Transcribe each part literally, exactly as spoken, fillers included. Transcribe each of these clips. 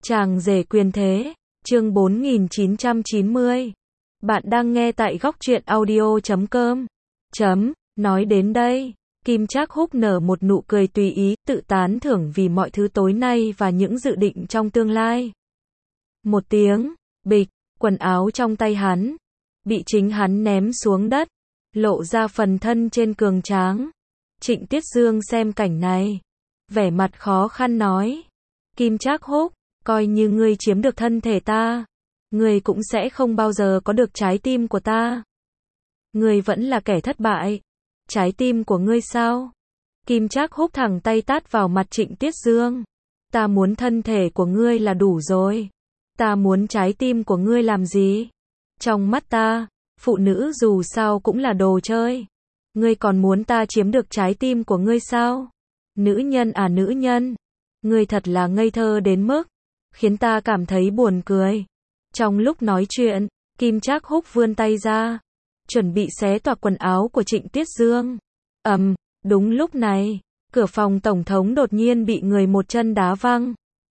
Chàng rể quyền thế, chương bốn nghìn chín trăm chín mươi. Bạn đang nghe tại góc truyện audio chấm com. Chấm, nói đến đây, Kim Trác Húc nở một nụ cười tùy ý, tự tán thưởng vì mọi thứ tối nay và những dự định trong tương lai. Một tiếng, bịch, quần áo trong tay hắn, bị chính hắn ném xuống đất, lộ ra phần thân trên cường tráng. Trịnh Tiết Dương xem cảnh này, vẻ mặt khó khăn nói, Kim Trác Húc, coi như ngươi chiếm được thân thể ta, ngươi cũng sẽ không bao giờ có được trái tim của ta. Ngươi vẫn là kẻ thất bại. Trái tim của ngươi sao? Kim Trác Húc thẳng tay tát vào mặt Trịnh Tiết Dương. Ta muốn thân thể của ngươi là đủ rồi. Ta muốn trái tim của ngươi làm gì? Trong mắt ta, phụ nữ dù sao cũng là đồ chơi. Ngươi còn muốn ta chiếm được trái tim của ngươi sao? Nữ nhân à nữ nhân, ngươi thật là ngây thơ đến mức khiến ta cảm thấy buồn cười. Trong lúc nói chuyện, Kim Trác Húc vươn tay ra, chuẩn bị xé toạc quần áo của Trịnh Tiết Dương. Ầm, um, đúng lúc này, cửa phòng tổng thống đột nhiên bị người một chân đá văng.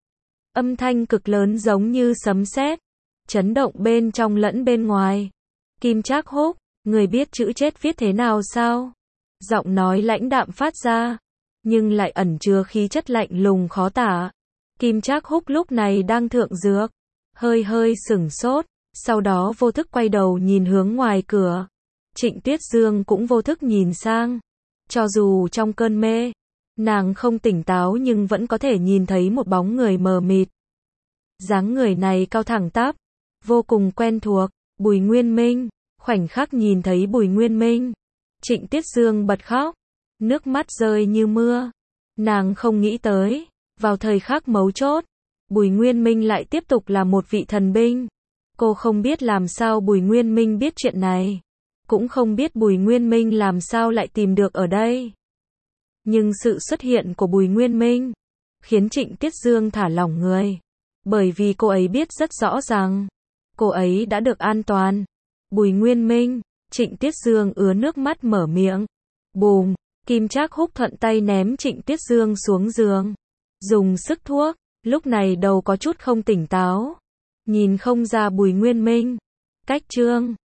Âm thanh cực lớn giống như sấm sét, chấn động bên trong lẫn bên ngoài. Kim Trác Húc, người biết chữ chết viết thế nào sao? Giọng nói lãnh đạm phát ra, nhưng lại ẩn chứa khí chất lạnh lùng khó tả. Kim Trác Húc lúc này đang thượng dược, hơi hơi sửng sốt, sau đó vô thức quay đầu nhìn hướng ngoài cửa. Trịnh Tiết Dương cũng vô thức nhìn sang. Cho dù trong cơn mê, nàng không tỉnh táo nhưng vẫn có thể nhìn thấy một bóng người mờ mịt. Dáng người này cao thẳng tắp, vô cùng quen thuộc, Bùi Nguyên Minh. Khoảnh khắc nhìn thấy Bùi Nguyên Minh, Trịnh Tiết Dương bật khóc, nước mắt rơi như mưa. Nàng không nghĩ tới, vào thời khắc mấu chốt, Bùi Nguyên Minh lại tiếp tục là một vị thần binh. Cô không biết làm sao Bùi Nguyên Minh biết chuyện này, cũng không biết Bùi Nguyên Minh làm sao lại tìm được ở đây. Nhưng sự xuất hiện của Bùi Nguyên Minh khiến Trịnh Tiết Dương thả lỏng người, bởi vì cô ấy biết rất rõ rằng cô ấy đã được an toàn. Bùi Nguyên Minh, Trịnh Tiết Dương ứa nước mắt mở miệng. Bùm, Kim Trác Húc thuận tay ném Trịnh Tiết Dương xuống giường, dùng sức thuốc, lúc này đầu có chút không tỉnh táo, nhìn không ra Bùi Nguyên Minh. Cách chương